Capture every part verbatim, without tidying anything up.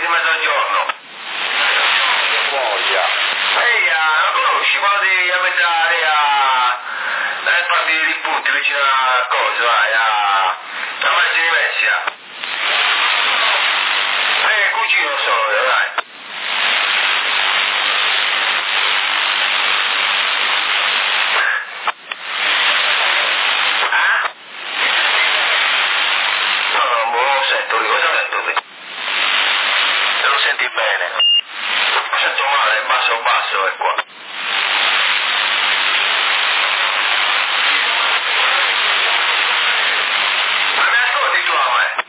mezzogiorno. Che voglia. Ehi, la conosci quando devi abitare a... nel partito di punti vicino a cosa, vai, a... a Margine di Messia? Eh, cugino sono io, dai. Eh? No, non lo sento, cosa ha detto te? Se lo senti bene? Lo sento male, basso basso è qua. Ma mi ascolti tu a me?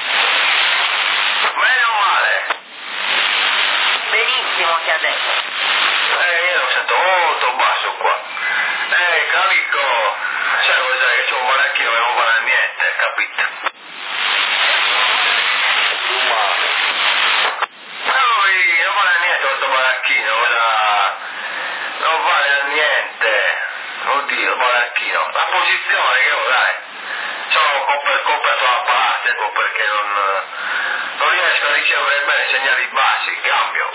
Bene o male? Benissimo che ha detto. Eh, io lo sento molto basso qua. Eh, capico, sai cosa che c'ho un monarchino che non vale a niente, capito? Umano. Ma lui non vale a niente questo monarchino, cosa... non vale a niente. Oddio, il monarchino. La posizione che ho, dai. Sono comp- comprato la parte, ecco perché non... non riesco a ricevere bene segnali bassi, cambio.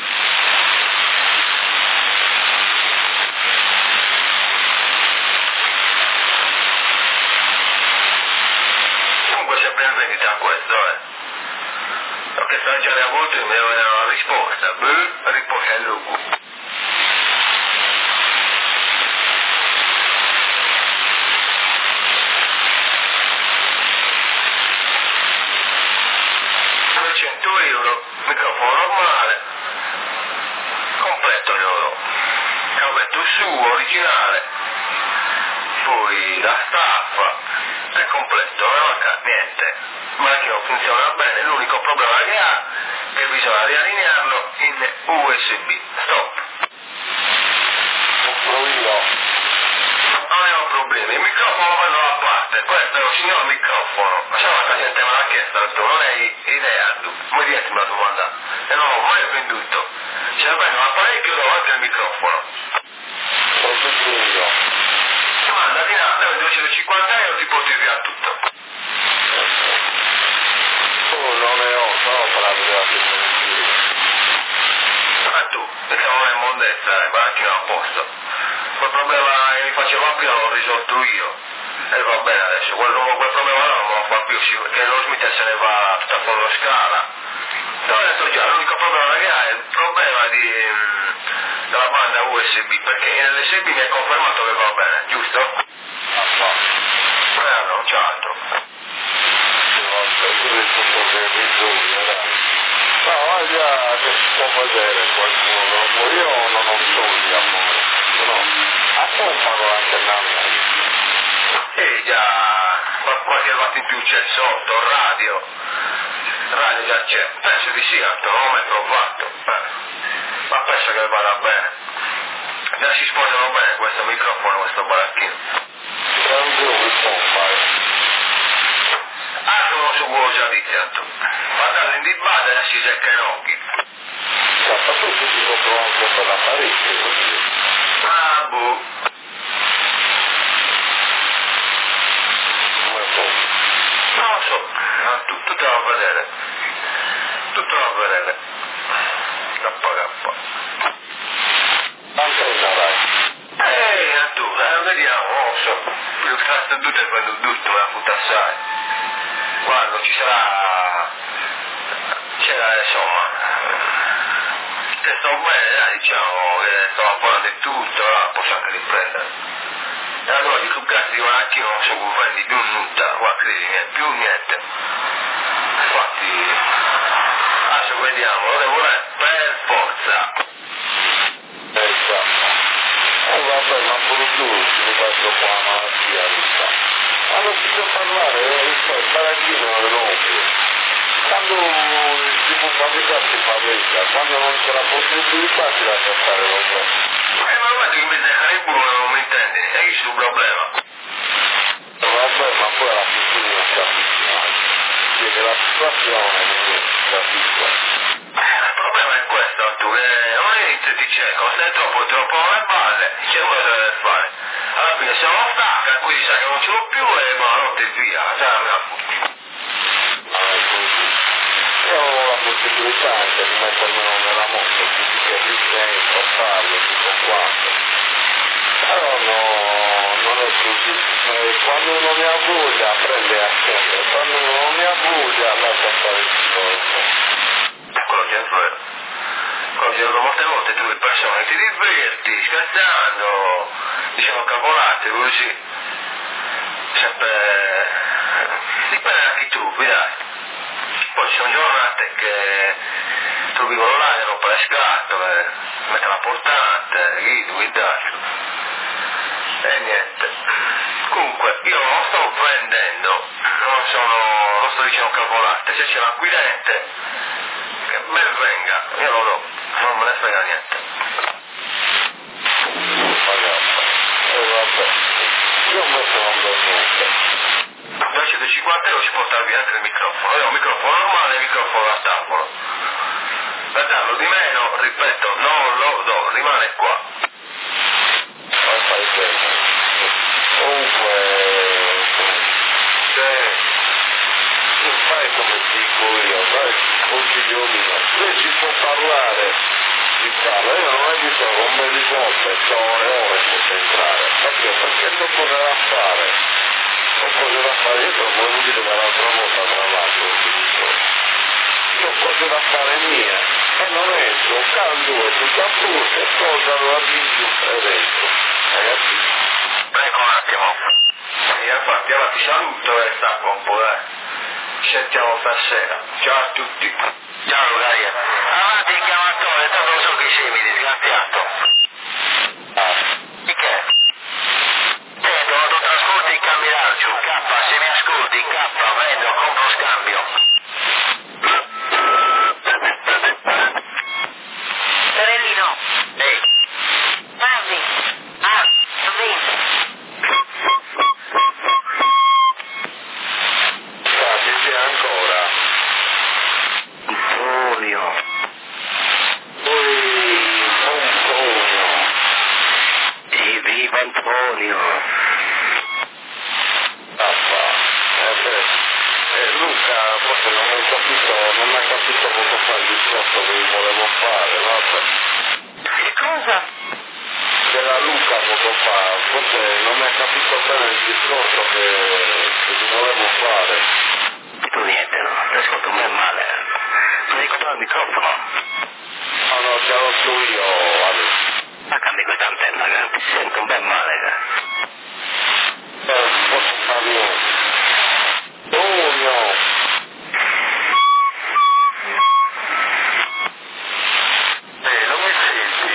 Comunque sempre in vendita questo, eh. Perché sta già da molto e mi deve dare una risposta. Beh, risposta è lungo. duecento euro, microfono normale, completo loro, cavetto su, originale, poi la staffa, è completo, non manca niente, il macchino funziona bene, l'unico problema che ha è che bisogna riallinearlo in U S B, stop. Compro io. Non ne ho problemi, il microfono quello a parte, questo è un signor microfono, ma c'è quanta gente me l'ha chiesto, tu non hai idea, tu, mi dici una domanda, e non l'ho mai venduto, se prendo un apparecchio devo anche il microfono. Compro io. Manda di là, dai, duecentocinquanta euro ti porti via tutto. Oh, non ne ho, sono parlato della tecnologia. Ma tu, perché non è mondezza, eh, macchina a posto. Quel problema che mi faceva prima l'ho risolto io. E va bene adesso, quel, quel problema là non me lo fa più, sì, perché lo Smith se ne va tutta fuori scala. Te l'ho detto già, l'unico problema che ha è il problema di, mh, della banda U S B, perché nell'U S B mi è confermato che va bene, giusto? Ah, no. Eh no, c'è altro. No, io detto che bisogna, dai. No, ma già che si può vedere qualcuno, io non ho soldi, amore. No, a te pago anche l'anno. E già, qualche watt in più c'è sotto, radio. Radio già c'è, penso di sì, altro non l'ho mai provato. Eh. Ma penso che vada bene. Già si sposano bene questo microfono, questo baracchino. Grande che può fare. Ah, sono su quello già di certo. Guardate in di base e si secca i occhi. Cioè, ma tu ti compro anche per l'apparecchio, così. Ah, boh. Come può? Non lo so, no, tu, tutto da vedere. Tutto da vedere. Kappa kappa. Antenna, dai. Eh, tu, eh, vediamo, non lo so. Più che tanto tutto è quando tutto, la puta sai. Quando ci sarà... c'era, insomma... se sto bene, dai, diciamo che sto lavorando di tutto, allora posso anche riprendere. E allora di casi di macchina non so come prendi più nulla, qua credi, niente, più niente. Infatti, adesso vediamo, lo devo volare per forza. Eh, già. Eh, vabbè, ma pure tu mi faccio qua la malattia, vista. Ma non si può parlare, eh, il baracchino è l'ombio. Quando si può fabbricare si fabbrica, quando non c'è la possibilità si lascia fare lo so. Eh, ma guarda che invece del cariburo non mi intendi, e che c'è un problema? Vabbè, ma poi alla fine non si avvicina. Perché la situazione non si capisco. Eh, il problema è questo, tu, che non inizio ti cerco, se è troppo troppo alle balle, c'è uno che deve fare. Alla fine se non stacca, quindi sai che non ce l'ho più e buonanotte e via, sai la mia fucchi. Ah, è così. Io ho la possibilità per me non era molto, quindi che più tempo a farlo, tutto quanto. Però no, non è così. Eh, quando uno ne ha voglia prende a scendere, quando uno non ne ha voglia lascia fare il discorso. Quello che è vero. Quello che molte volte tu le persone ti diverti, scherzando, diciamo cavolate così. Sempre dipende da chi trovi, dai. Poi ci sono giornate che trovi quello là che rompe le scatole, mette la portante, guida, guidato. E niente. Comunque io non lo sto prendendo, non sono, non sto dicendo cavolate, se c'è l'acquirente, che ben venga, io lo do, non me ne frega niente. E vabbè, io invece non do niente. Invece dei cinquanta euro ci porta via anche il microfono, io ho un microfono normale e il microfono da tavolo. Per darlo di meno, ripeto, non lo do, rimane qua. Ma fai bene. Comunque, se tu fai come dico io, dai consiglio mio, se si può parlare, si parla. Io non è che so come risolve, sto ore e ore senza entrare. Perché? Perché c'ho cose da fare. Ho cose da fare, io te lo volevo dire dall'altra volta tra l'altro, ti dico. Ho cose da fare mie. E non entro, cambio e tutto a tutto, e cosa lo avvio e dentro. Ragazzi. Ecco un attimo. E infatti allora ti saluto e stacco un po', dai. Ci sentiamo stasera. Ciao a tutti. Ciao dai. Avanti il chiamatore, tanto non so che sei, mi disgraziato. Ah. Di che? Sento, autotrasporti in Camiraccio, K, se mi ascolti, K, vendo, compro, scambio. Sorellino, Ehi, parli. Ah, venti. Ah, ci sei ancora? Antonio. Ui, Antonio. Viva Antonio. Papà. Eh beh. Eh, Luca, forse non hai capito, non hai capito poco fa il discorso che vi volevo fare, vabbè. Che cosa? C'era Luca poco fa, forse non hai capito bene il discorso che, che vi volevo fare. Tu niente, no? Ti ascolto ben male. Non hai comprato il microfono? No, no, ce l'ho su io, Ale. Ma cambi questa antenna, che ti sento ben male, che. Eh, posso fare niente. Oh no! Eh, non mi senti?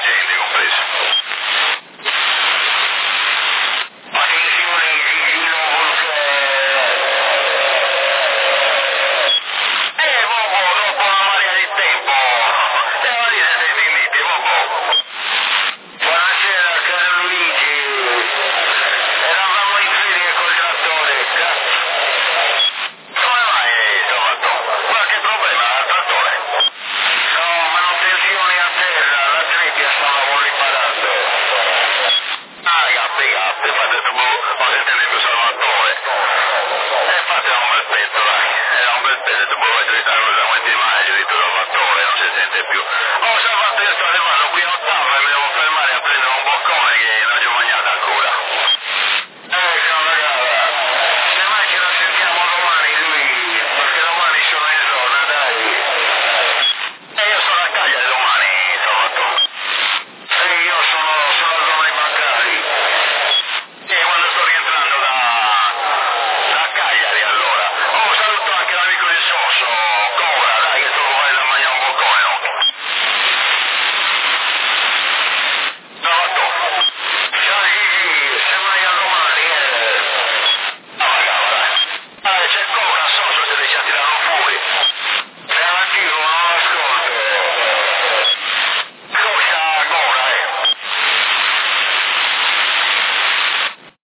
gente compreso.